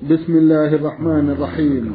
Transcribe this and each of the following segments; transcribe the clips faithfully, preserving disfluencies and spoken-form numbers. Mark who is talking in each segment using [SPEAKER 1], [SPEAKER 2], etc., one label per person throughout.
[SPEAKER 1] بسم الله الرحمن الرحيم.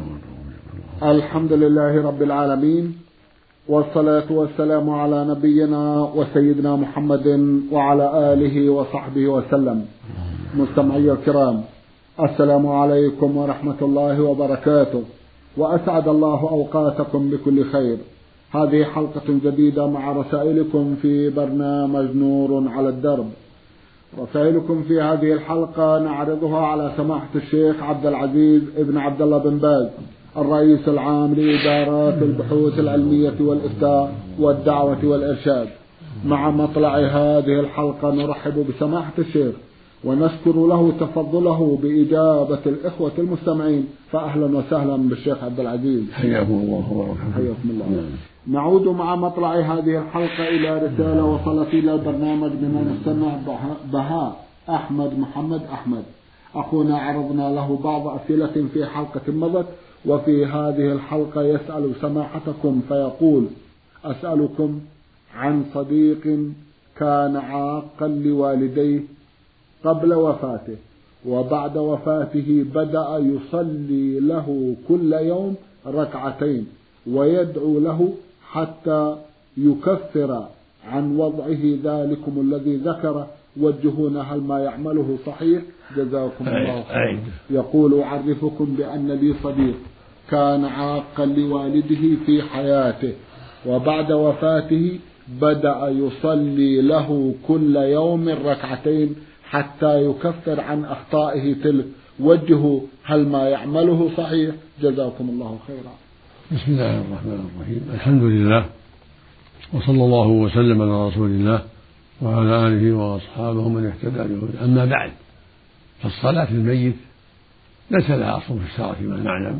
[SPEAKER 1] الحمد لله رب العالمين، والصلاة والسلام على نبينا وسيدنا محمد وعلى آله وصحبه وسلم. مستمعي الكرام، السلام عليكم ورحمة الله وبركاته، وأسعد الله أوقاتكم بكل خير. هذه حلقة جديدة مع رسائلكم في برنامج نور على الدرب. رسائلكم في هذه الحلقة نعرضها على سماحة الشيخ عبد العزيز ابن عبد الله بن باز، الرئيس العام لإدارات البحوث العلمية والإفتاء والدعوة والإرشاد. مع مطلع هذه الحلقة نرحب بسماحة الشيخ ونشكر له تفضله بإجابة الإخوة المستمعين، فأهلا وسهلا بالشيخ عبد العزيز.
[SPEAKER 2] حياكم الله.
[SPEAKER 1] حياكم الله. نعود مع مطلع هذه الحلقة إلى رسالة وصلت إلى البرنامج من المستمع بهاء أحمد محمد أحمد. أخونا عرضنا له بعض أسئلة في حلقة مضت، وفي هذه الحلقة يسأل سماحتكم فيقول: أسألكم عن صديق كان عاقا لوالديه قبل وفاته، وبعد وفاته بدأ يصلي له كل يوم ركعتين ويدعو له حتى يكفر عن وضعه ذلكم الذي ذكره. وجهونا هل ما يعمله صحيح؟ جزاكم الله خير. يقول: أعرفكم بأن لي صديق كان عاقا لوالده في حياته، وبعد وفاته بدأ يصلي له كل يوم ركعتين حتى يكفر عن أخطائه تلك. وجهوا هل ما يعمله صحيح؟ جزاكم الله خيرا.
[SPEAKER 2] بسم الله الرحمن الرحيم. الحمد لله، وصلى الله وسلم على رسول الله وعلى آله وأصحابه من اهتدى بهداه. أما بعد، فالصلاة الميت ليس لها أصل في الشرع فيما نعلم،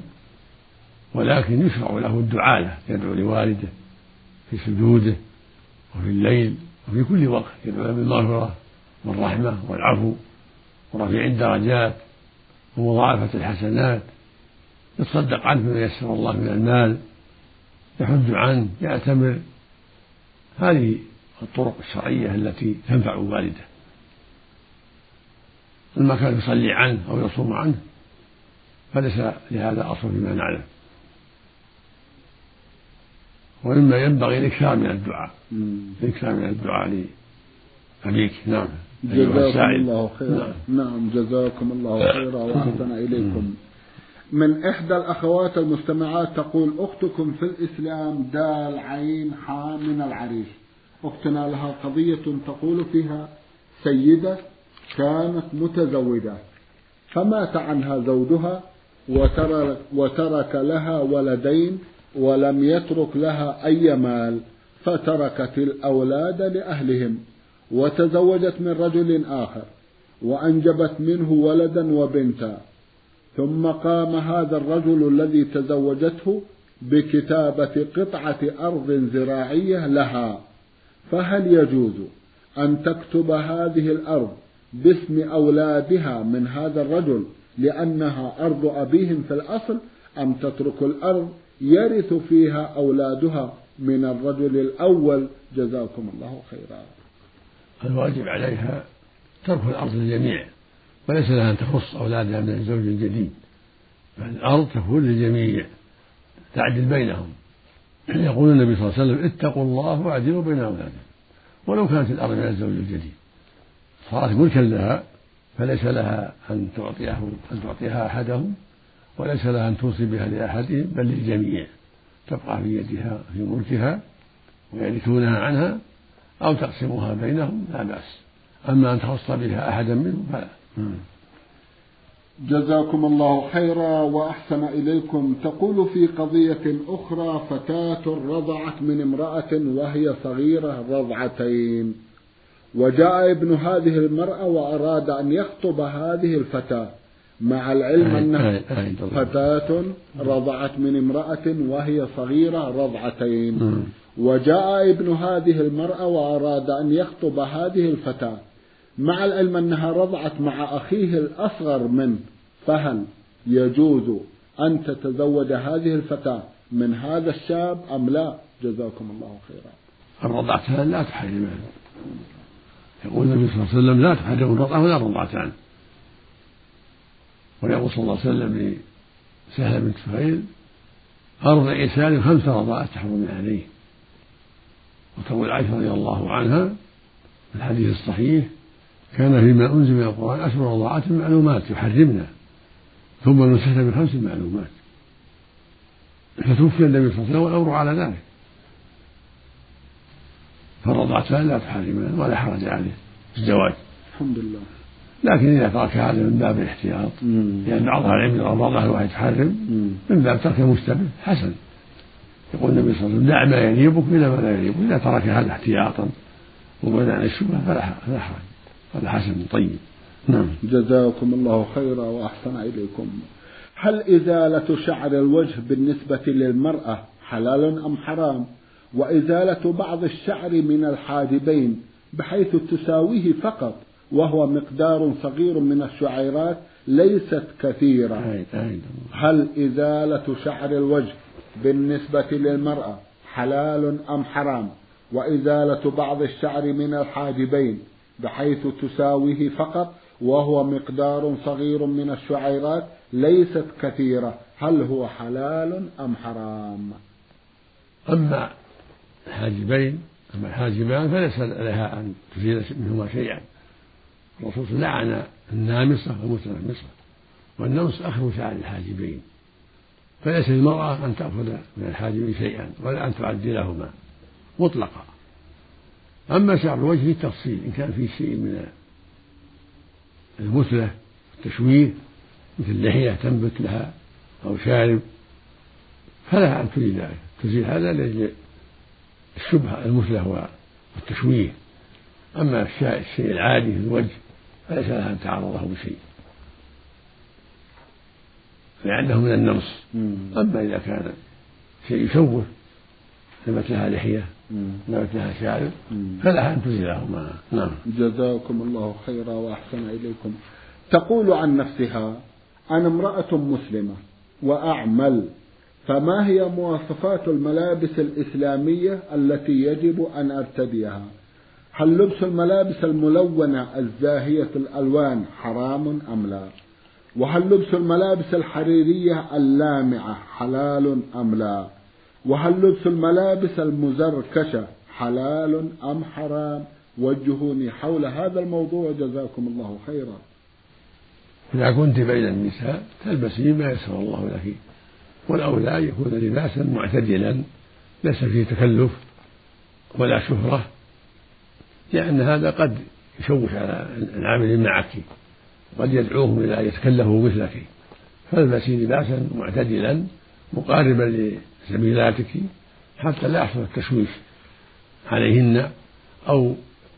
[SPEAKER 2] ولكن يشرع له الدعاء له، يدعو لوالده في سجوده وفي الليل وفي كل وقت، يدعو له بالمغفرة والرحمة والعفو ورفيع الدرجات ومضاعفة الحسنات، يتصدق عنه ما يسر الله من المال، يحج عنه، يعتمر. هذه الطرق الشرعية التي تنفع والده. أما كان يصلي عنه أو يصوم عنه فليس لهذا أصل فيما نعلم، وإما ينبغي الإكثار من الدعاء الإكثار من الدعاء لأبيك. نعم.
[SPEAKER 1] جزاكم الله خيرا. نعم. نعم جزاكم الله خيرا وأحسن إليكم. من إحدى الأخوات المستمعات تقول: أختكم في الإسلام دال عين حا من العريش. أختنا لها قضية تقول فيها: سيدة كانت متزوجة فمات عنها زوجها وترك, وترك لها ولدين ولم يترك لها أي مال، فتركت الأولاد لأهلهم وتزوجت من رجل آخر وأنجبت منه ولدا وبنتا، ثم قام هذا الرجل الذي تزوجته بكتابة قطعة أرض زراعية لها، فهل يجوز أن تكتب هذه الأرض باسم أولادها من هذا الرجل لأنها أرض أبيهم في الأصل، أم تترك الأرض يرث فيها أولادها من الرجل الأول؟ جزاكم الله خيرا.
[SPEAKER 2] الواجب عليها ترك الأرض للجميع، وليس لها أن تخص أولادها من الزوج الجديد، فالأرض تكون للجميع تعدل بينهم. يقول النبي صلى الله عليه وسلم: اتقوا الله واعدلوا بين أولادكم، ولو كانت الأرض من الزوج الجديد صارت ملكا لها، فليس لها أن تعطيه أن تعطيها أحدهم، وليس لها أن توصي بها لأحدهم، بل للجميع، تبقى في يدها في ملكها ويرثونها عنها أو تقسمها بينهم لا بأس. أما أن تخص بها أحدا منهم فلا.
[SPEAKER 1] جزاكم الله خيرا وأحسن إليكم. تقول في قضية أخرى: فتاة رضعت من امرأة وهي صغيرة رضعتين، وجاء ابن هذه المرأة وأراد أن يخطب هذه الفتاة، مع العلم أنها فتاة رضعت من امرأة وهي صغيرة رضعتين، وجاء ابن هذه المرأة وأراد أن يخطب هذه الفتاة، مع العلم أنها رضعت مع أخيه الأصغر منه، فهل يجوز أن تتزوج هذه الفتاة من هذا الشاب أم لا؟ جزاكم الله خيرا.
[SPEAKER 2] الرضعتان لا تحرم، يقول النبي صلى الله عليه وسلم: لا تحرم الرضعة ولا الرضعتان، ويقول صلى الله عليه وسلم لسهل بنت سهيل: أرضع سالم خمس رضاعات تحرم عليه. وتقول عائشة رضي الله عنها في الحديث الصحيح: كان فيما أنزل من القرآن أشهر رضاعات معلومات يحرمنا ثم نسخنا بخمس معلومات. فتوفي النبي صلى الله عليه وسلم والأمر على ذلك، فالرضعتان لا تحرمان ولا حرج عليه في الزواج
[SPEAKER 1] الحمد لله.
[SPEAKER 2] لكن إذا ترك هذا من باب الاحتياط، لأن يعني بعض العلم يرى الرضع الواحد تحرم من باب ترك مشتبه حسن. يقول النبي صلى الله عليه وسلم: دع ما يريبك إلى ما لا يريبك. إذا ترك هذا احتياطا وبعد عن الشبهة فلا حرج، هذا حسن طيب. نعم.
[SPEAKER 1] جزاكم الله خيرا وأحسن إليكم. هل إزالة شعر الوجه بالنسبة للمرأة حلال أم حرام؟ وإزالة بعض الشعر من الحاجبين بحيث تساويه فقط وهو مقدار صغير من الشعيرات ليست كثيرة، هل إزالة شعر الوجه بالنسبة للمرأة حلال أم حرام؟ وإزالة بعض الشعر من الحاجبين بحيث تساويه فقط وهو مقدار صغير من الشعيرات ليست كثيرة، هل هو حلال أم حرام؟
[SPEAKER 2] أما الحاجبين أما الحاجبان فليس لها أن تزيل منهما شيئا. الرسول لعن النامصة والمتنمصة، والنمص أخذ شعر الحاجبين، فليس للمرأة أن تأخذ من الحاجبين شيئا ولا أن تعدلهما مطلقا. أما شعر الوجه في التفصيل، إن كان فيه شيء من المثلة والتشويه مثل لحية تنبت لها أو شارب فلها أن تزيل ذلك، تزيل هذا لأجل الشبهة المثلة والتشويه. أما الشيء العادي في الوجه فليس لها أن تعرضه بشيء لأنه من النمص. أما إذا كان شيء يشوه نبت لها لحية نبت لها شارب فلها أن تزيلهما. نعم.
[SPEAKER 1] جزاكم الله خيرا وأحسن إليكم. تقول عن نفسها: أنا امرأة مسلمة وأعمل، فما هي مواصفات الملابس الإسلامية التي يجب أن أرتديها؟ هل لبس الملابس الملونة الزاهية الألوان حرام أم لا؟ وهل لبس الملابس الحريرية اللامعة حلال أم لا؟ وهل لبس الملابس المزركشة حلال أم حرام؟ وجهوني حول هذا الموضوع جزاكم الله خيرا.
[SPEAKER 2] إذا كنت بين النساء تلبسي ما يسر الله لك، والأولى يكون لباسا معتدلا ليس فيه تكلف ولا شهرة، لأن هذا قد يشوش على العامل معك، قد يدعوهم إلى أن يتكلفوا مثلك، فالبسي لباسا معتدلا مقاربا لزميلاتك حتى لا يحصل التشويش عليهن أو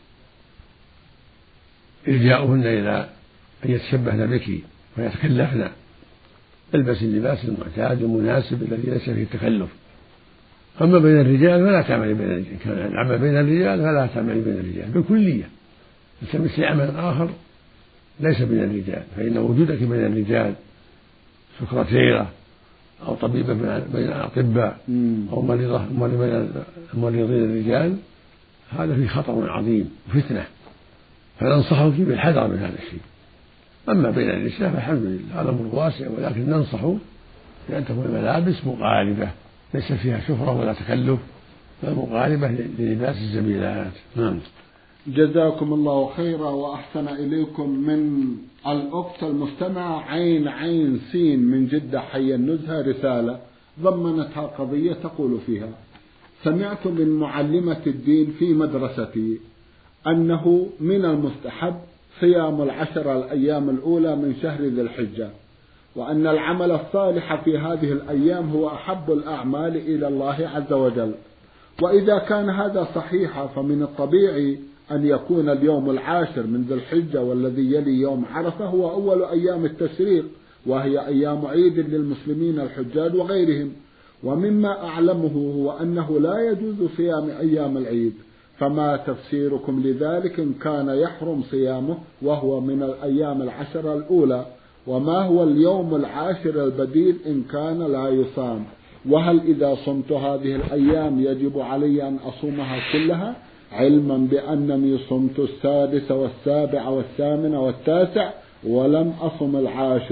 [SPEAKER 2] إلجاؤهن إلى أن يتشبهن بك ويتكلفن. البسي اللباس المعتاد المناسب الذي ليس فيه التكلف. أما بين الرجال فلا تعمل بين الرجال، كان العمل بين الرجال فلا تعمل بين الرجال بالكلية، التمسي عملا آخر ليس بين الرجال، فإن وجودك بين الرجال سكرتيرة أو طبيبة بين الأطباء أو مريضة بين الممرضين الرجال هذا فيه خطر عظيم وفتنة، فننصحك بالحذر من هذا الشيء. أما بين النساء فالحمد لله هذا أمر واسع، ولكن ننصح بأن تكون الملابس مقاربة ليس فيها شهرة ولا تكلف، بل مقاربة للباس الزميلات. نعم.
[SPEAKER 1] جزاكم الله خيرا وأحسن إليكم. من الأخت المستمعة عين عين سين من جدة حي النزهة رسالة ضمنتها قضية تقول فيها: سمعت من معلمة الدين في مدرستي أنه من المستحب صيام العشر الأيام الأولى من شهر ذي الحجة، وأن العمل الصالح في هذه الأيام هو أحب الأعمال إلى الله عز وجل. وإذا كان هذا صحيحا فمن الطبيعي أن يكون اليوم العاشر من ذي الحجة والذي يلي يوم عرفة هو أول أيام التشريق، وهي أيام عيد للمسلمين الحجاج وغيرهم. ومما أعلمه هو أنه لا يجوز صيام أيام العيد، فما تفسيركم لذلك إن كان يحرم صيامه وهو من الأيام العشر الأولى؟ وما هو اليوم العاشر البديل إن كان لا يصام؟ وهل إذا صمت هذه الأيام يجب علي أن أصومها كلها، علما بأنني صمت السادس والسابع والثامن والتاسع ولم أصم العاشر؟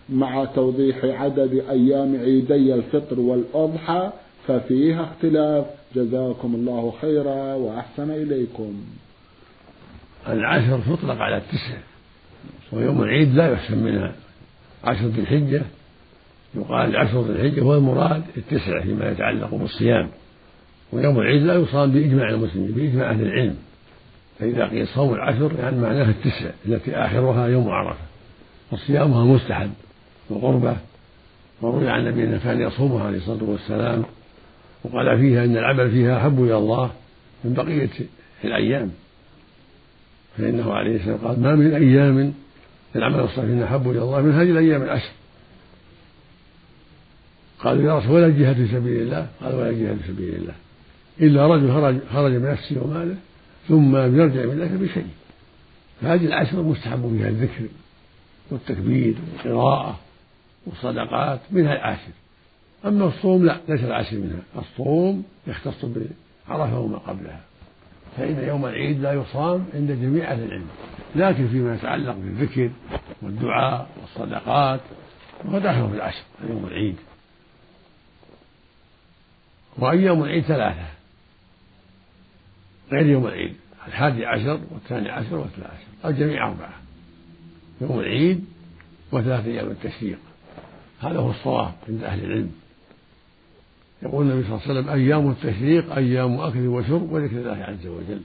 [SPEAKER 1] مع توضيح عدد أيام عيدي الفطر والأضحى ففيها اختلاف، جزاكم الله خيرا وأحسن إليكم.
[SPEAKER 2] العشر تطلق على التسع، ويوم العيد لا يحسن منها. عشر ذي الحجة يقال عشر ذي الحجة هو المراد التسع فيما يتعلق بالصيام، ويوم العيد لا يصام بإجماع المسلمين بإجماع أهل العلم، فإذا قيل صوم العشر يعني معناها التسع التي آخرها يوم عرفة، وصيامها مستحب وقربة. وروي عن النبي أنه كان يصومها عليه الصلاة والسلام، وقال فيها إن العمل فيها أحب إلى الله من بقية الأيام، فإنه عليه السلام قال ما من أيام العمل الصالح أحب إلى الله من هذه الأيام العشر. قالوا يا رسول ولا الجهاد في سبيل الله؟ قال ولا الجهاد في سبيل الله إلا رجل خرج, خرج بنفسه وماله ثم يرجع من ذلك بشيء. فهذه العشر مستحب فيها الذكر والتكبير والقراءة والصدقات، منها العاشر. أما الصوم لا، ليس العاشر منها. الصوم يختص بعرفة وما قبلها، فإن يوم العيد لا يصام عند جميع أهل العلم، لكن فيما يتعلق بالذكر والدعاء والصدقات وهو داخل في العشر يوم العيد. وأيام العيد ثلاثة غير يوم العيد، الحادي عشر والثاني عشر والثالث عشر، الجميع أربعة: يوم العيد وثلاثة أيام التشريق. هذا هو الصواب عند أهل العلم. يقول النبي صلى الله عليه وسلم أيام التشريق أيام أكل وشرب وذكر الله عز وجل،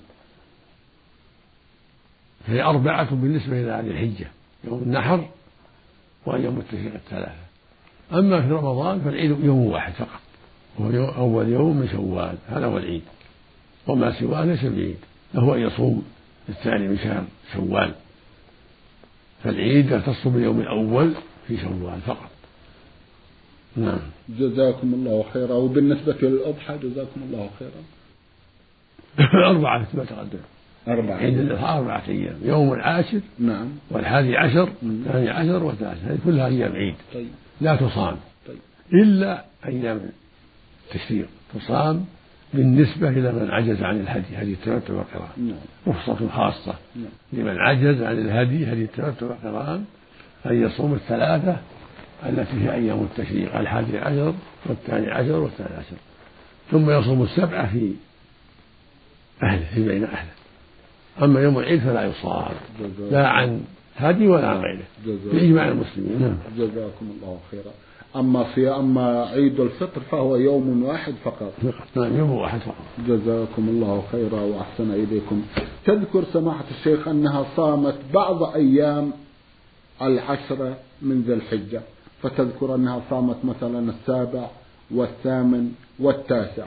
[SPEAKER 2] فهي أربعة بالنسبة إلى هذه الحجة: يوم النحر وأيام التشريق الثلاثة. أما في رمضان فالعيد يوم واحد فقط، وهو أول يوم من شوال، هذا هو العيد، وما سواه ليس بعيد، له أن يصوم الثاني من شهر شوال. فالعيد يختص باليوم الأول في شوال فقط. نعم.
[SPEAKER 1] جزاكم الله خيرا. وبالنسبة للأضحى جزاكم الله خيرا.
[SPEAKER 2] أربعة كما تقدم.
[SPEAKER 1] أربعة.
[SPEAKER 2] عيد الأضحى أربعة أيام: يوم العاشر
[SPEAKER 1] نعم
[SPEAKER 2] والحادي عشر والثاني عشر والثالث، هذه كلها أيام عيد.
[SPEAKER 1] طيب.
[SPEAKER 2] لا تصام.
[SPEAKER 1] طيب.
[SPEAKER 2] إلا أيام التشريق تصام بالنسبة إلى من عجز عن الهدي، هدي التمتع والقران.
[SPEAKER 1] نعم.
[SPEAKER 2] رخصة خاصة.
[SPEAKER 1] نعم.
[SPEAKER 2] لمن عجز عن الهدي هدي التمتع والقران أن يصوم الثلاثة التي هي أيام التشريق: الحادي عشر والثاني عشر والثالث عشر، ثم يصوم السبعة في أهله في بين أهله. أما يوم العيد فلا يصام لا عن هدي ولا عن غيره بإجماع المسلمين. نعم.
[SPEAKER 1] جزاكم الله خيرا. أما في أما عيد الفطر فهو يوم واحد فقط.
[SPEAKER 2] نعم يوم واحد فقط.
[SPEAKER 1] جزاكم الله خيرا وأحسن إليكم. تذكر سماحة الشيخ أنها صامت بعض أيام العشرة من ذي الحجة، فتذكر أنها صامت مثلا السابع والثامن والتاسع.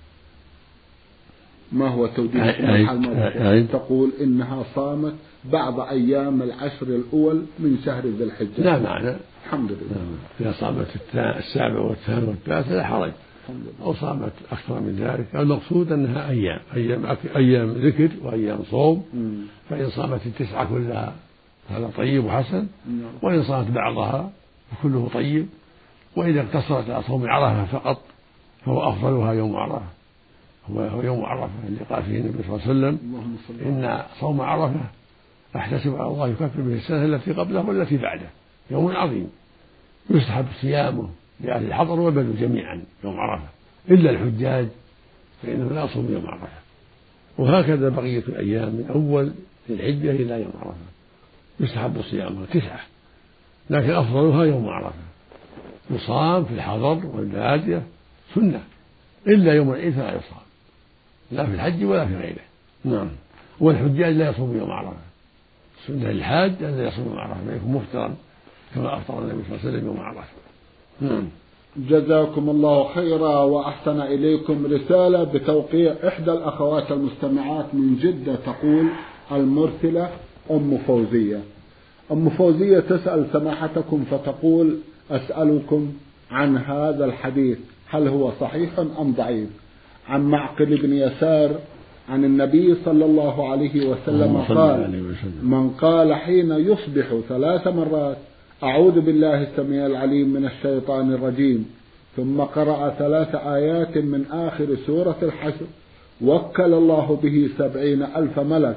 [SPEAKER 1] ما هو توجيه الحال؟ تقول إنها صامت بعض أيام العشر الأول من شهر ذي الحجة.
[SPEAKER 2] لا معنى.
[SPEAKER 1] الحمد لله.
[SPEAKER 2] إذا صامت السابع والثامن والتاسع لا حرج، أو صامت أكثر من ذلك. المقصود أنها أيام أيام أيام ذكر وأيام صوم. فإن صامت التسعة كلها هذا طيب وحسن، وإن صامت بعضها فكله طيب. وإذا اقتصرت على صوم عرفة فقط فهو أفضلها يوم عرفة، هو يوم عرفة اللي قال فيه النبي صلى الله عليه وسلم إن صوم عرفة أحتسب على الله يكفر به السنة التي قبله والتي بعده، يوم عظيم يستحب صيامه لأهل الحضر والبدو جميعا يوم عرفة، إلا الحجاج فإنه لا يصوم يوم عرفة. وهكذا بقية الأيام من أول الحجة إلى يوم عرفة يستحب صيامها تسعة، لكن أفضلها يوم عرفة، يصام في الحضر والبادية سنة، إلا يوم العيد فلا يصام لا في الحج ولا في غيره. نعم. والحجاج لا يصوم يوم عرفة، سنة للحاج أن لا يصوم يوم عرفة، ما يكون مفطرا كما أفطر النبي صلى الله عليه وسلم يوم عرفة. نعم.
[SPEAKER 1] جزاكم الله خيرا وأحسن إليكم. رسالة بتوقيع إحدى الأخوات المستمعات من جدة، تقول المرسلة أم فوزية. أم فوزية تسأل سماحتكم فتقول: أسألكم عن هذا الحديث، هل هو صحيح أم ضعيف؟ عن معقل بن يسار عن النبي صلى الله عليه وسلم قال: من قال حين يصبح ثلاث مرات أعوذ بالله السميع العليم من الشيطان الرجيم، ثم قرأ ثلاث آيات من آخر سورة الحشر، وكل الله به سبعين ألف ملك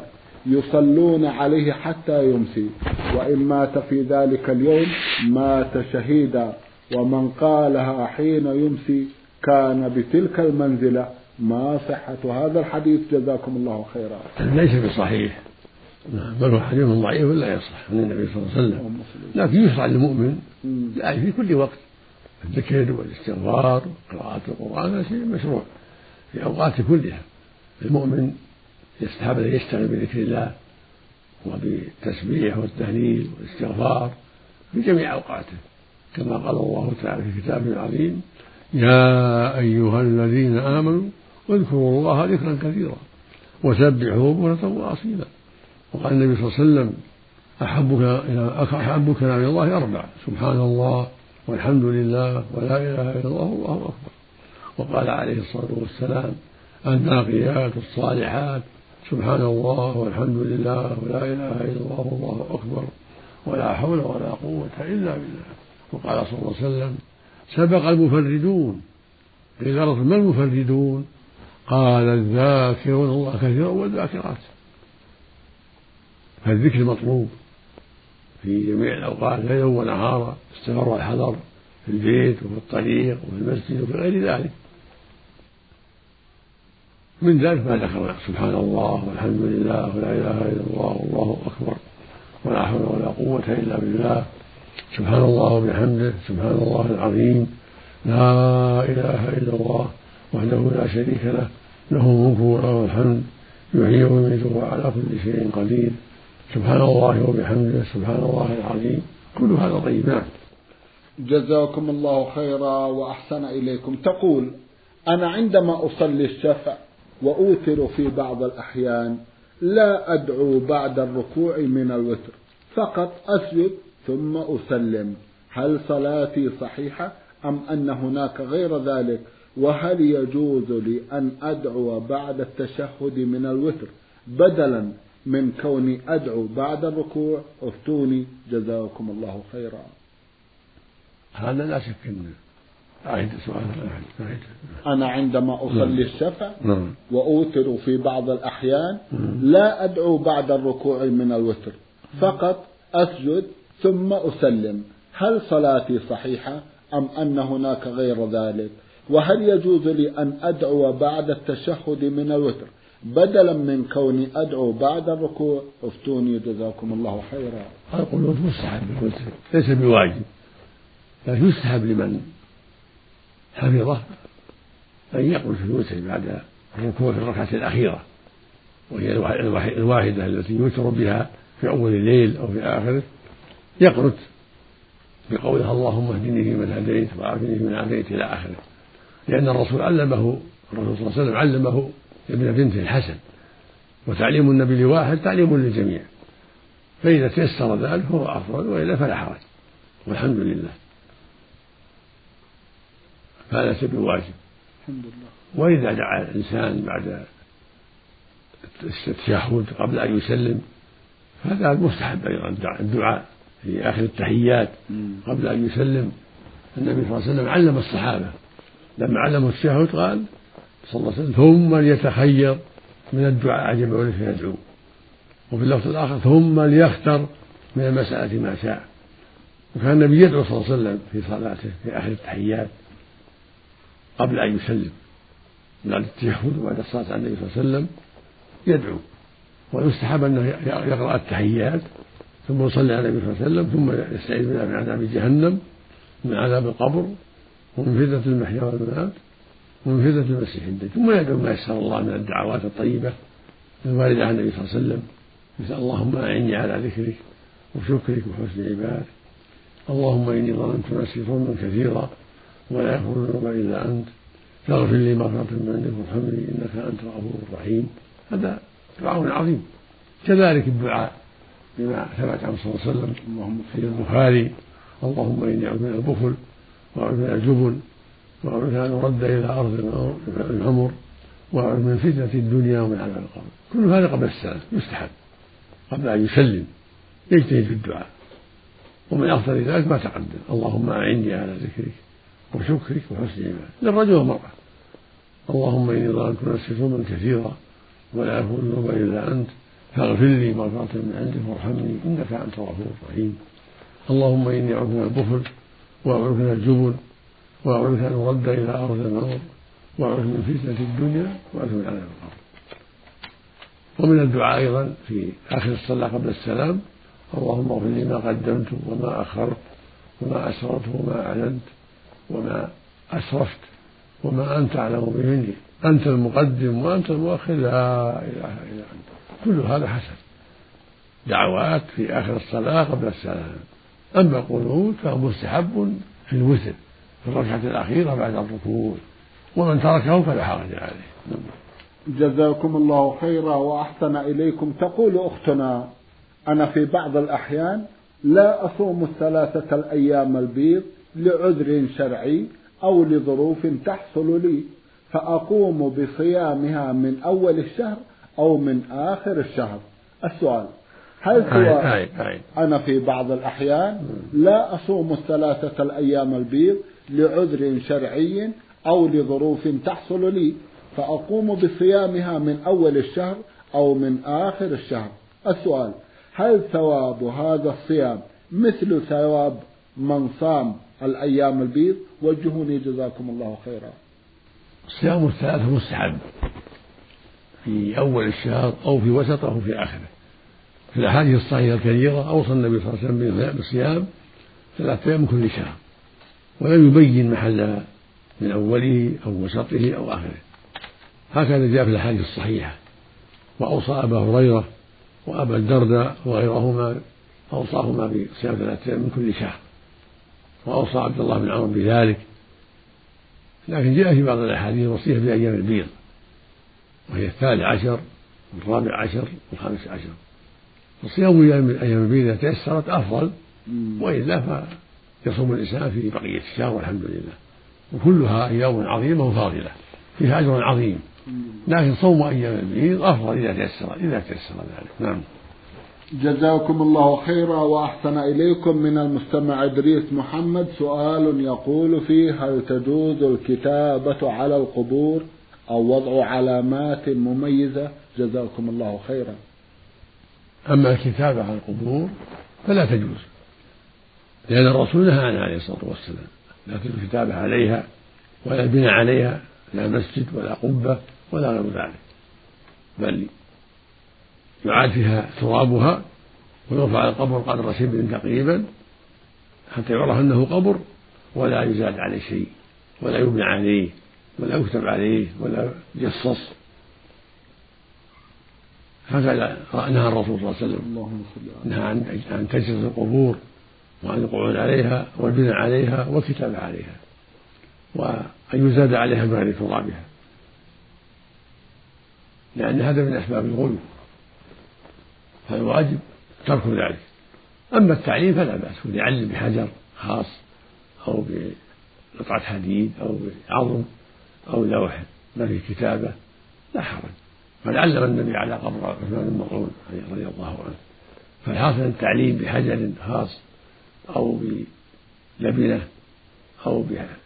[SPEAKER 1] يصلون عليه حتى يمسي، وإن مات في ذلك اليوم مات شهيدا، ومن قالها حين يمسي كان بتلك المنزلة. ما صحة هذا الحديث جزاكم الله خيرا؟
[SPEAKER 2] ليس بصحيح، بل هو حديث ضعيف لا يصح عن النبي صلى الله عليه وسلم، لكن يشرع للمؤمن يعني في كل وقت الذكر والاستغفار وقراءة القرآن، هذا شيء مشروع في أوقات كلها. المؤمن يستحب أن يشتغل بذكر الله وبالتسبيح والتهليل والاستغفار في جميع أوقاته، كما قال الله تعالى في كتابه العظيم: يا أيها الذين آمنوا اذكروا الله ذكرا كثيرا وسبحوه بكرة وأصيلا. وقال النبي صلى الله عليه وسلم: أحب كلام الله أربع: سبحان الله والحمد لله ولا إله إلا الله والله أكبر. وقال عليه الصلاة والسلام: الباقيات الصالحات سبحان الله والحمد لله ولا إله إلا الله والله أكبر ولا حول ولا قوة إلا بالله. وقال صلى الله عليه وسلم: سبق المفردون. قيل: ما المفردون؟ قال: الذاكرون الله كثيرا والذاكرات. فالذكر مطلوب في جميع الأوقات ليلا ونهارا، السفر والحضر، في البيت وفي الطريق وفي المسجد وفي غير ذلك. من ذلك ما ذكرنا: سبحان الله والحمد لله ولا إله إلا الله والله أكبر ولا حول ولا قوة إلا بالله، سبحان الله وبحمده، سبحان الله العظيم، لا إله إلا الله وحده لا شريك له، له الملك وله الحمد، يحيي ويميت وهو على كل شيء قدير، سبحان الله وبحمده، سبحان الله العظيم. كل هذا طيب. نعم.
[SPEAKER 1] جزاكم الله خيرا وأحسن إليكم. تقول: أنا عندما أصلي الشفع وأوتر في بعض الأحيان لا أدعو بعد الركوع من الوتر، فقط أسجد ثم أسلم، هل صلاتي صحيحة أم أن هناك غير ذلك؟ وهل يجوز لي أن أدعو بعد التشهد من الوتر بدلا من كوني أدعو بعد الركوع؟ افتوني جزاكم الله خيرا.
[SPEAKER 2] هذا لا شك أنه أعيد سؤال.
[SPEAKER 1] أنا عندما أصلي الشفع وأوتر في بعض الأحيان لا أدعو بعد الركوع من الوتر، فقط أسجد ثم أسلم، هل صلاتي صحيحة أم أن هناك غير ذلك؟ وهل يجوز لي أن أدعو بعد التشهد من الوتر بدلا من كوني أدعو بعد الركوع؟ افتوني جزاكم الله خيرا.
[SPEAKER 2] القنوت مستحب بالوتر، ليس بواجب، لكن يستحب لمن حفظه أن يقنت في الوتر بعد الركوع في الركعة الأخيرة، وهي الواحدة التي يوتر بها في أول الليل أو في آخره، يقنت بقولها: اللهم اهدني فيمن هديت وعافني فيمن عافيت إلى آخره، لأن الرسول علمه الرسول صلى الله عليه وسلم علمه ابن بنته الحسن، وتعليم النبي لواحد تعليم للجميع، فإذا تيسر ذلك فهو أفضل، وإلا فلا حرج، والحمد لله، فهذا ليس بواجب.
[SPEAKER 1] الحمد لله.
[SPEAKER 2] وإذا دعا الإنسان بعد التشهد قبل أن يسلم فهذا المستحب أيضا، الدعاء في آخر التحيات قبل أن يسلم. النبي صلى الله عليه وسلم علم الصحابة لما علموا التشهد قال صلى الله عليه وسلم: ثم ليتخير من الدعاء عجبا فيدعو. وفي اللفظ الآخر: ثم ليختر من المسألة ما شاء. وكان النبي يدعو صلى الله عليه وسلم في صلاته في آخر التحيات قبل أن يسلم، بعد التشهد وبعد الصلاة على النبي صلى الله عليه وسلم يدعو، ويستحب أنه يقرأ التحيات ثم يصلي على النبي صلى الله عليه وسلم، ثم يستعيذ بالله من عذاب جهنم ومن عذاب القبر ومن فتنة المحيا والممات ومن فتنة المسيح الدجال، ثم يدعو ما يسر الله من الدعوات الطيبة الواردة عن النبي صلى الله عليه وسلم، مثل: اللهم أعني على ذكرك وشكرك وحسن عبادك، اللهم إني ظلمت نفسي ظلما كثيرا ولا يغفر الذنوب إلا أنت، فاغفر لي مغفرة من عندك وارحمني إنك أنت الغفور الرحيم. هذا دعاء عظيم. كذلك الدعاء بما ثبت عن صلى الله عليه وسلم في البخاري: اللهم إني أعوذ من البخل وأعوذ من الجبن وأعوذ أن أرد إلى أرض العمر وأعوذ من فتنة الدنيا ومن عذاب القبر. كل هذا قبل السلام يستحب، قبل أن يسلم يجتهد في الدعاء. ومن أفضل ذلك ما تقدم: اللهم أعني على ذكرك وشكرك وحسن عبادك، للرجل والمرأة. اللهم إني ظلمت نفسي ظلما كثيرا ولا يغفر الذنوب إلا أنت، فاغفر لي مغفرة من عندك وارحمني إنك أنت الغفور الرحيم. اللهم إني أعوذ من البخل وأعوذ من الجبن وأعوذ من أن أرد إلى أرض النور وأعوذ من فتنة الدنيا وأعوذ من عذاب القبر. ومن الدعاء أيضا في آخر الصلاة قبل السلام: اللهم اغفر لي ما قدمت وما أخرت وما أسررت وما أعلنت وما أسرفت وما أنت أعلم به مني، أنت المقدم وأنت المؤخر لا إله إلا أنت. كل هذا حسن، دعوات في آخر الصلاة قبل السلام. أما القنوت فهو مستحب في الوتر في الركعة الأخيرة بعد الركوع، ومن تركه فلا حرج عليه.
[SPEAKER 1] جزاكم الله خيرا وأحسن إليكم. تقول أختنا: أنا في بعض الأحيان لا أصوم الثلاثة الأيام البيض لعذر شرعي أو لظروف تحصل لي، فأقوم بصيامها من أول الشهر أو من آخر الشهر. السؤال: هل هو أنا في بعض الأحيان لا أصوم الثلاثة الأيام البيض لعذر شرعي أو لظروف تحصل لي، فأقوم بصيامها من أول الشهر أو من آخر الشهر. السؤال: هل ثواب هذا الصيام مثل ثواب من صام الأيام البيض؟ وجهوني جزاكم الله خيرا.
[SPEAKER 2] صيام الثلاثة مستحب في أول الشهر أو في وسطه أو في آخره. في الأحاديث الصحيحة الكثيرة أوصى النبي صلى الله عليه وسلم بصيام ثلاثة أيام من كل شهر، ولم يبين محلها من أوله أو وسطه أو آخره. هكذا جاء في الأحاديث الصحيحة. وأوصى أبا هريرة وأبا الدرداء وغيرهما أوصاهما بصيام ثلاثة أيام من كل شهر، وأوصى عبد الله بن عمر بذلك. لكن جاء في بعض الأحاديث الوصية بأيام البيض، وهي الثالث عشر والرابع عشر والخامس عشر. فصيام أيام البيض إذا تيسرت أفضل، وإلا فيصوم الإنسان في بقية الشهر والحمد لله. وكلها أيام عظيمة وفاضلة فيها أجر عظيم، لكن صوم أيام البيض أفضل إذا تيسر إذا تيسر ذلك. نعم.
[SPEAKER 1] جزاكم الله خيرا وأحسن إليكم. من المستمع إدريس محمد سؤال يقول فيه: هل تجوز الكتابة على القبور أو وضع علامات مميزة؟ جزاكم الله خيرا.
[SPEAKER 2] أما الكتابة على القبور فلا تجوز، لأن الرسول نهى عنها عليه الصلاة والسلام، لكن الكتابة عليها ولا البناء عليها لا مسجد ولا قبة ولا غير ذلك، بل يعاد فيها ترابها ويرفع القبر قدر شبر تقريبا حتى يعرف أنه قبر، ولا يزاد عليه شيء ولا يبنى عليه ولا يكتب عليه ولا يجصص. هكذا نهى الرسول صلى الله عليه وسلم، نهى عن تجسس القبور وعن القعود عليها والبناء عليها والكتابة عليها، وأن يزاد عليها بغير ترابها، لأن هذا من أسباب الغلو، فالواجب ترك ذلك. أما التعليم فلا بأس، يعلم بحجر خاص أو بقطعة حديد أو بعظم أو لوح ما فيه كتابة لا حرج. قد علم النبي على قبر عثمان بن مظعون رضي الله عنه. فالحاصل التعليم بحجر خاص أو بلبنة أو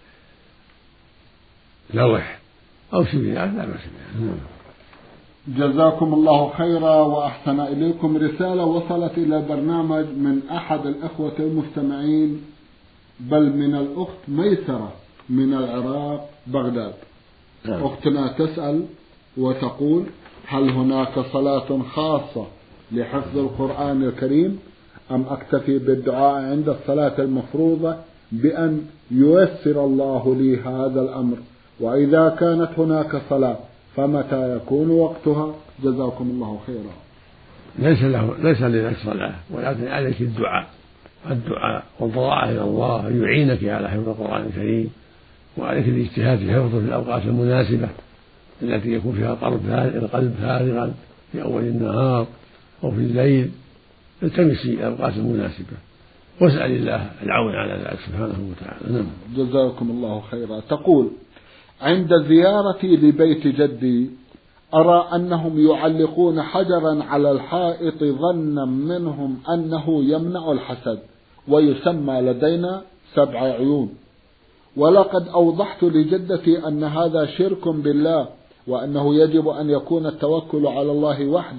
[SPEAKER 2] بلوح أو شبه ذلك لا بأس به.
[SPEAKER 1] جزاكم الله خيرا وأحسن إليكم. رسالة وصلت إلى برنامج من أحد الأخوة المستمعين، بل من الأخت ميسرة من العراق بغداد. أختنا تسأل وتقول: هل هناك صلاة خاصة لحفظ القرآن الكريم أم أكتفي بالدعاء عند الصلاة المفروضة بأن ييسر الله لي هذا الأمر؟ وإذا كانت هناك صلاة فمتى يكون وقتها؟ جزاكم الله خيرا.
[SPEAKER 2] ليس له ليس لك صلاة، ولكن عليك الدعاء الدعاء والضراعة إلى الله أن يعينك على حفظ القرآن الكريم، وعليك الاجتهاد في حفظه في الأوقات المناسبة التي يكون فيها القلب فارغا في أول النهار أو في الليل. التمسي الأوقات المناسبة واسأل الله العون على ذلك سبحانه وتعالى. نعم.
[SPEAKER 1] جزاكم الله خيرا. تقول: عند زيارتي لبيت جدي أرى أنهم يعلقون حجرا على الحائط ظنا منهم أنه يمنع الحسد، ويسمى لدينا سبع عيون، ولقد أوضحت لجدتي أن هذا شرك بالله، وأنه يجب أن يكون التوكل على الله وحده،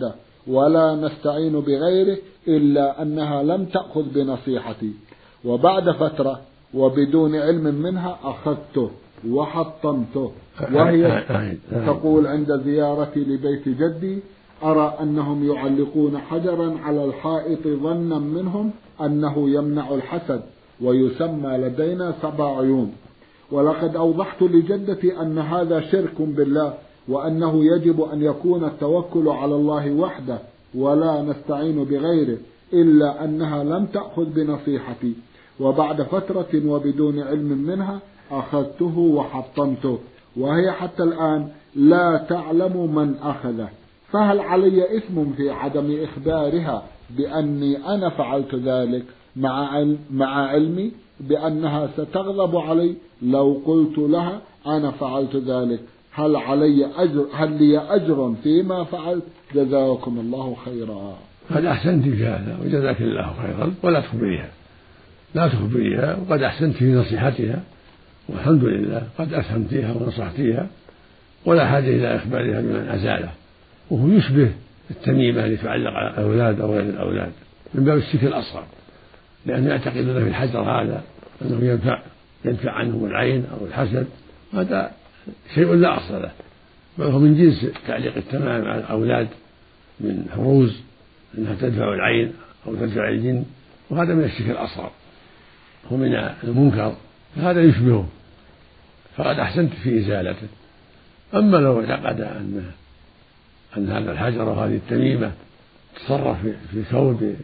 [SPEAKER 1] ولا نستعين بغيره إلا أنها لم تأخذ بنصيحتي، وبعد فترة وبدون علم منها أخذته وحطمته. وهي تقول: عند زيارتي لبيت جدي أرى أنهم يعلقون حجرا على الحائط ظنا منهم أنه يمنع الحسد، ويسمى لدينا سبع عيون. ولقد أوضحت لجدتي أن هذا شرك بالله، وأنه يجب أن يكون التوكل على الله وحده ولا نستعين بغيره، إلا أنها لم تأخذ بنصيحتي، وبعد فترة وبدون علم منها أخذته وحطمته، وهي حتى الآن لا تعلم من أخذه. فهل علي إثم في عدم إخبارها بأني أنا فعلت ذلك، مع علم مع علمي بأنها ستغضب علي لو قلت لها أنا فعلت ذلك؟ هل علي أجر هل لي أجر فيما فعلت؟ جزاكم الله خيرا.
[SPEAKER 2] قد أحسنت في هذا وجزاك الله خيرا، ولا تخبريها لا تخبريها، وقد أحسنت في نصيحتها والحمد لله، قد أفهمتيها ونصحتيها، ولا حاجة إلى إخبارها بمن أزاله. وهو يشبه التميمة التي تعلق على الأولاد أو غير الأولاد من باب الشرك الأصغر، لأنه يعتقدون في الحجر هذا أنه ينفع يدفع عنهم العين أو الحسد، هذا شيء لا أصل له، بل هو من جنس تعليق التمام على الأولاد من حروز أنها تدفع العين أو تدفع الجن، وهذا من الشرك الأصغر ومن المنكر، فهذا يشبهه، فقد أحسنت في إزالته. أما لو اعتقد أن أن هذا الحجر وهذه التميمة تصرف في كون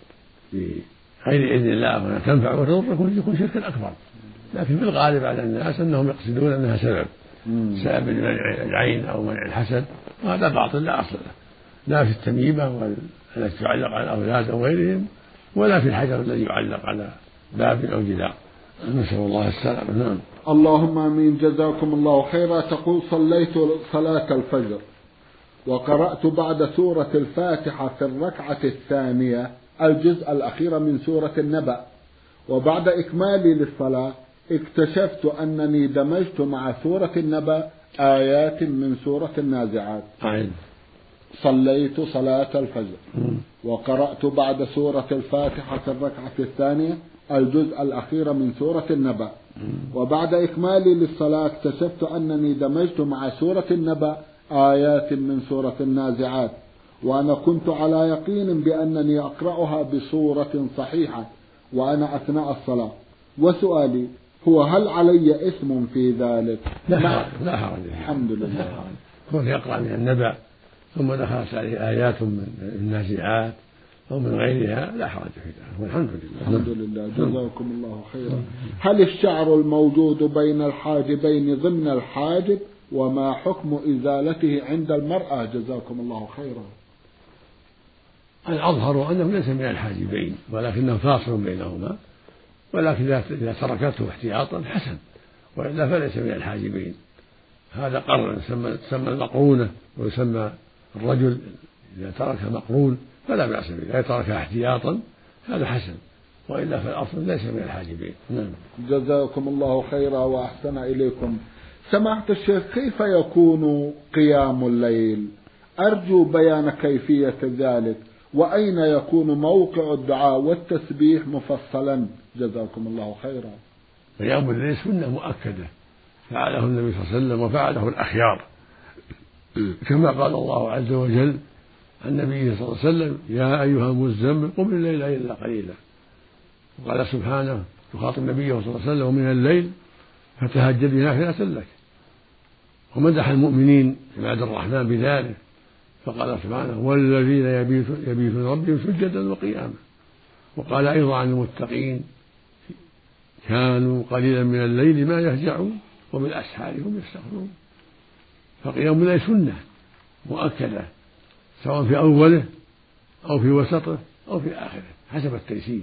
[SPEAKER 2] بغير إذن الله وأنها تنفع وتضر، يكون شركا أكبر. لكن في الغالب على الناس أنهم يقصدون أنها سبب سبب لمنع العين أو منع الحسد، وهذا باطل لا أصل له، لا في التميمة التي تعلق على الأولاد أو غيرهم، ولا في الحجر الذي يعلق على باب أو جدار. نسأل الله السلامة. نعم.
[SPEAKER 1] اللهم آمين. جزاكم الله خيرا. تقول: صليت صلاة الفجر وقرأت بعد سورة الفاتحة في الركعة الثانية الجزء الأخير من سورة النبأ، وبعد إكمالي للصلاة اكتشفت أنني دمجت مع سورة النبأ آيات من سورة النازعات.
[SPEAKER 2] عين.
[SPEAKER 1] صليت صلاة الفجر وقرأت بعد سورة الفاتحة في الركعة الثانية الجزء الأخير من سورة النبأ، وبعد إكمالي للصلاة اكتشفت أنني دمجت مع سورة النبأ آيات من سورة النازعات، وأنا كنت على يقين بأنني أقرأها بصورة صحيحة وأنا أثناء الصلاة. وسؤالي هو: هل علي إثم في ذلك؟
[SPEAKER 2] لا حرج. لا حرج.
[SPEAKER 1] الحمد لله.
[SPEAKER 2] كون يقرأ من النبأ ثم دخلت عليه آيات من النازعات أو من غيرها لا حرج في ذلك، والحمد لله.
[SPEAKER 1] الحمد لله. جزاكم الله خيرا. هل الشعر الموجود بين الحاجبين ضمن الحاجب، وما حكم إزالته عند المرأة؟ جزاكم الله خيرا.
[SPEAKER 2] الأظهر أنه ليس من الحاجبين ولكنه فاصل بينهما، ولكن إذا تركته احتياطا حسن، وإلا فليس من الحاجبين. هذا قرن تسمى المقرونة، ويسمى الرجل إذا ترك مقرون فلا بأس به، إذا تركها احتياطا هذا حسن، وإلا فالأصل ليس من الحاجبين. نعم.
[SPEAKER 1] جزاكم الله خيرا وأحسن إليكم. سمعت الشيخ: كيف يكون قيام الليل؟ أرجو بيان كيفية ذلك، وأين يكون موقع الدعاء والتسبيح مفصلا؟ جزاكم الله خيرا.
[SPEAKER 2] قيام الليل سنة مؤكدة فعله النبي صلى الله عليه وسلم وفعله الأخيار، كما قال الله عز وجل عن النبي صلى الله عليه وسلم: يا أيها المزمل قم الليل إلا قليلا. وقال سبحانه يخاطب النبي صلى الله عليه وسلم: ومن الليل فتهجد بنافلة لك. ومدح المؤمنين عباد الرحمن بذلك فقال سبحانه: والذين يبيتون ربهم سجدا وقياما. وقال أيضا عن المتقين: كانوا قليلا من الليل ما يهجعون وبالأسحار هم يستغفرون. فقيام الليل سنة مؤكدة سواء في أوله أو في وسطه أو في آخره حسب التيسير.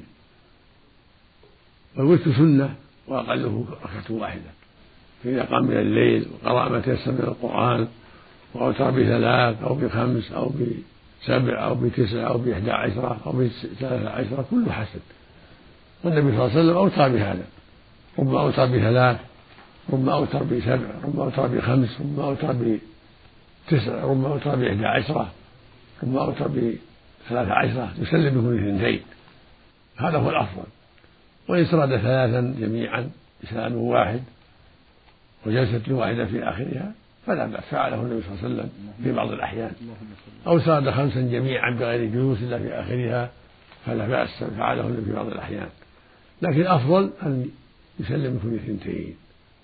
[SPEAKER 2] والوتر سنة وأقله ركعة واحدة، فإذا قام من الليل وقرأ ما تيسر من القرآن وأوتر بثلاث أو بخمس أو بسبع أو بتسع أو بإحدى عشرة أو بثلاثة عشرة كله حسن. والنبي صلى الله عليه وسلم أوتر بهذا، ربما أوتر بثلاث، ربما أوتر بسبع، ربما أوتر بخمس، ربما أوتر بتسع، ربما أوتر بإحدى عشرة، ثم أوتر بثلاث عشرة يسلم بكل اثنتين، هذا هو الأفضل. وإن سرد ثلاثا جميعا بسلام واحد وجلسة واحدة في آخرها فلا بأس، فعله النبي صلى الله عليه وسلم في بعض الأحيان. أو سرد خمسا جميعا بغير جلوس إلا في آخرها فلا بأس، فعله النبي في بعض الأحيان. لكن الأفضل أن يسلم بكل اثنتين،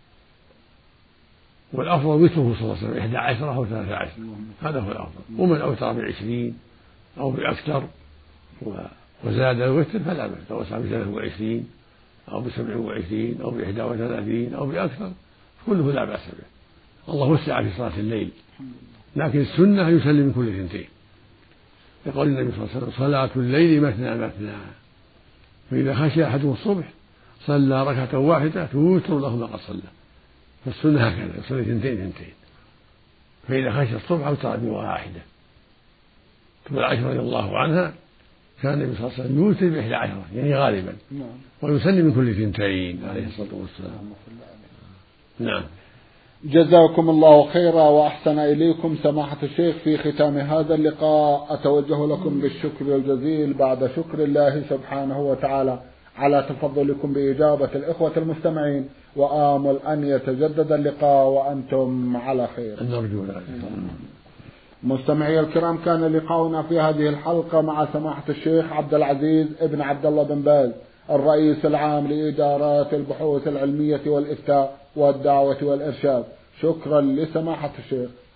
[SPEAKER 2] والأفضل وتره صلى الله عليه وسلم إحدى عشرة أو ثلاثة عشر، هذا هو الأفضل. ومن أوتر بعشرين أو بأكثر وزاد الوتر فلا بأس، لو وسع بثلاث وعشرين أو بسبع وعشرين أو بإحدى وثلاثين أو بأكثر كله لا بأس به. الله وسع في صلاة الليل، لكن السنة يسلم كل اثنتين، يقول النبي صلى الله عليه وسلم: صلاة الليل مثنى مثنى، فإذا خشي أحدهم الصبح صلى ركعة واحدة توتر له ما قد صلى. فالسنة هكذا، يصلي اثنتين اثنتين، فإذا خشي الصبح أوتر بواحدة. تقول عائشة رضي الله عنها: كان النبي صلى الله عليه وسلم يوتر بإحدى عشرة، يعني غالبا، ويسلم من كل اثنتين عليه الصلاة والسلام. نعم.
[SPEAKER 1] جزاكم الله خيرا وأحسن إليكم سماحة الشيخ. في ختام هذا اللقاء أتوجه لكم بالشكر الجزيل بعد شكر الله سبحانه وتعالى على تفضلكم بإجابة الإخوة المستمعين، وآمل أن يتجدد اللقاء وأنتم على خير.
[SPEAKER 2] نرجو ذلك.
[SPEAKER 1] مستمعي الكرام، كان لقاؤنا في هذه الحلقة مع سماحة الشيخ عبد العزيز ابن عبد الله بن باز، الرئيس العام لإدارات البحوث العلمية والإفتاء والدعوة والإرشاد. شكرا لسماحة الشيخ.